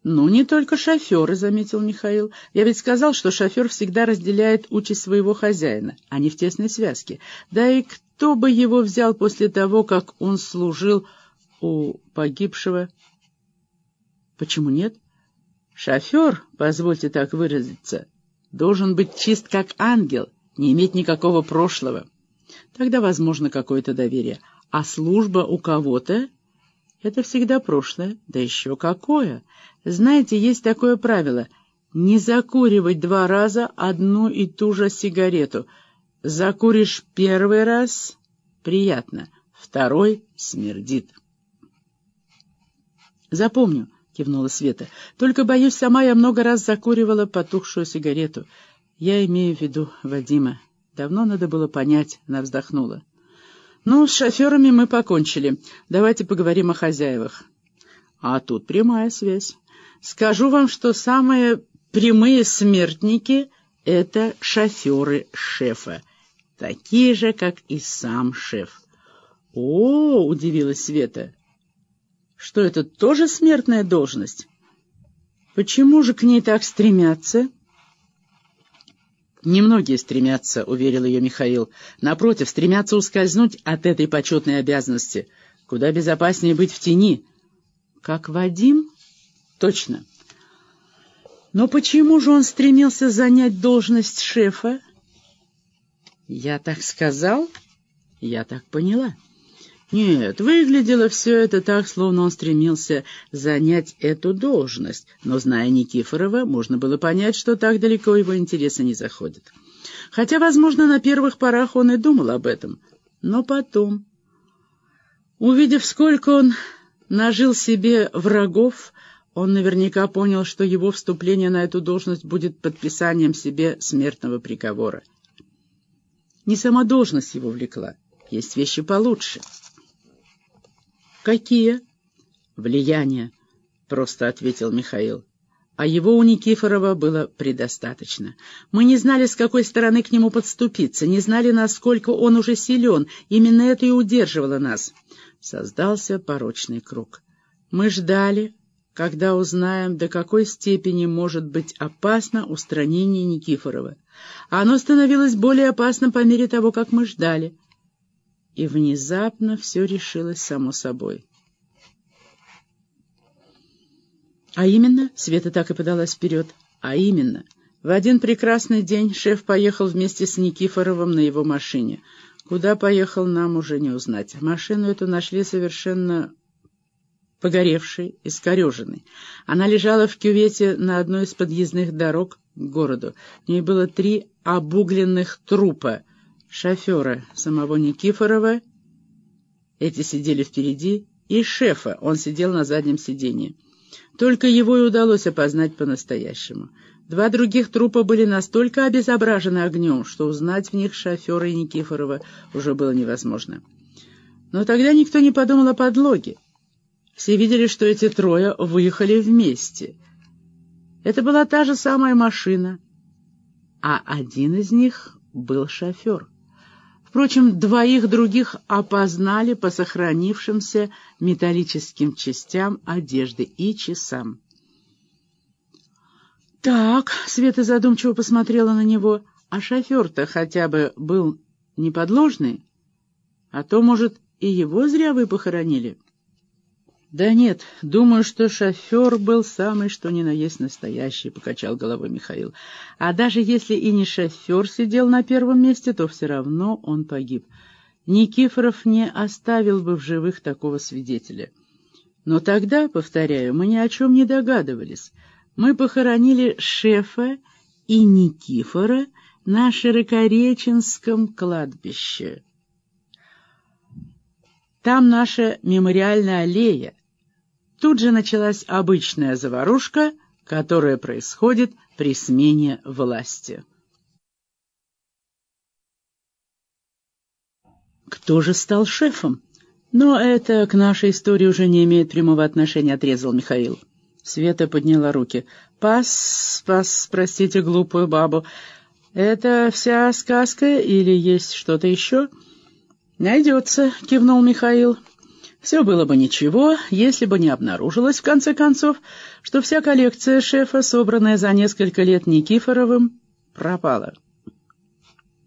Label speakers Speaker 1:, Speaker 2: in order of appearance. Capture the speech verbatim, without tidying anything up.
Speaker 1: «Ну, не только шоферы», — заметил Михаил. «Я ведь сказал, что шофер всегда разделяет участь своего хозяина, а не в тесной связке. Да и кто бы его взял после того, как он служил у погибшего?» «Почему нет? Шофер, позвольте так выразиться, должен быть чист как ангел, не иметь никакого прошлого. Тогда возможно какое-то доверие. А служба у кого-то — это всегда прошлое, да еще какое. Знаете, есть такое правило — не закуривать два раза одну и ту же сигарету. Закуришь первый раз — приятно, второй — смердит». «Запомню», — кивнула Света. «Только, боюсь, сама я много раз закуривала потухшую сигарету. Я имею в виду Вадима. Давно надо было понять», — она вздохнула. «Ну, с шоферами мы покончили. Давайте поговорим о хозяевах». А тут прямая связь. Скажу вам, что самые прямые смертники — это шоферы шефа. Такие же, как и сам шеф. «О, — удивилась Света, — что это тоже смертная должность? Почему же к ней так стремятся?» «Немногие стремятся», — уверил ее Михаил. «Напротив, стремятся ускользнуть от этой почетной обязанности. Куда безопаснее быть в тени». «Как Вадим?» «Точно». «Но почему же он стремился занять должность шефа?» «Я так сказал?» «Я так поняла». Нет, выглядело все это так, словно он стремился занять эту должность, но, зная Никифорова, можно было понять, что так далеко его интересы не заходят. Хотя, возможно, на первых порах он и думал об этом. Но потом, увидев, сколько он нажил себе врагов, он наверняка понял, что его вступление на эту должность будет подписанием себе смертного приговора. Не сама должность его влекла, есть вещи получше. «Какие?» «Влияние», — просто ответил Михаил. А его у Никифорова было предостаточно. Мы не знали, с какой стороны к нему подступиться, не знали, насколько он уже силен. Именно это и удерживало нас. Создался порочный круг. Мы ждали, когда узнаем, до какой степени может быть опасно устранение Никифорова. А оно становилось более опасным по мере того, как мы ждали. И внезапно все решилось само собой. А именно, Света так и подалась вперед, а именно, в один прекрасный день шеф поехал вместе с Никифоровым на его машине. Куда поехал, нам уже не узнать. Машину эту нашли совершенно погоревшей, искореженной. Она лежала в кювете на одной из подъездных дорог к городу. В ней было три обугленных трупа. Шофера самого Никифорова, эти сидели впереди, и шефа, он сидел на заднем сиденье. Только его и удалось опознать по-настоящему. Два других трупа были настолько обезображены огнем, что узнать в них шофера и Никифорова уже было невозможно. Но тогда никто не подумал о подлоге. Все видели, что эти трое выехали вместе. Это была та же самая машина, а один из них был шофер. Впрочем, двоих других опознали по сохранившимся металлическим частям одежды и часам. «Так», — Света задумчиво посмотрела на него, — «а шофер-то хотя бы был не подложный? А то, может, и его зря вы похоронили?» «Да нет, думаю, что шофер был самый что ни на есть настоящий», — покачал головой Михаил. «А даже если и не шофер сидел на первом месте, то все равно он погиб. Никифоров не оставил бы в живых такого свидетеля. Но тогда, повторяю, мы ни о чем не догадывались. Мы похоронили шефа и Никифора на Широкореченском кладбище. Там наша мемориальная аллея. Тут же началась обычная заварушка, которая происходит при смене власти». «Кто же стал шефом?» «Но это к нашей истории уже не имеет прямого отношения», — отрезал Михаил. Света подняла руки. «Пас, пас, простите глупую бабу. Это вся сказка или есть что-то еще?» «Найдется», — кивнул Михаил. Все было бы ничего, если бы не обнаружилось, в конце концов, что вся коллекция шефа, собранная за несколько лет Никифоровым, пропала.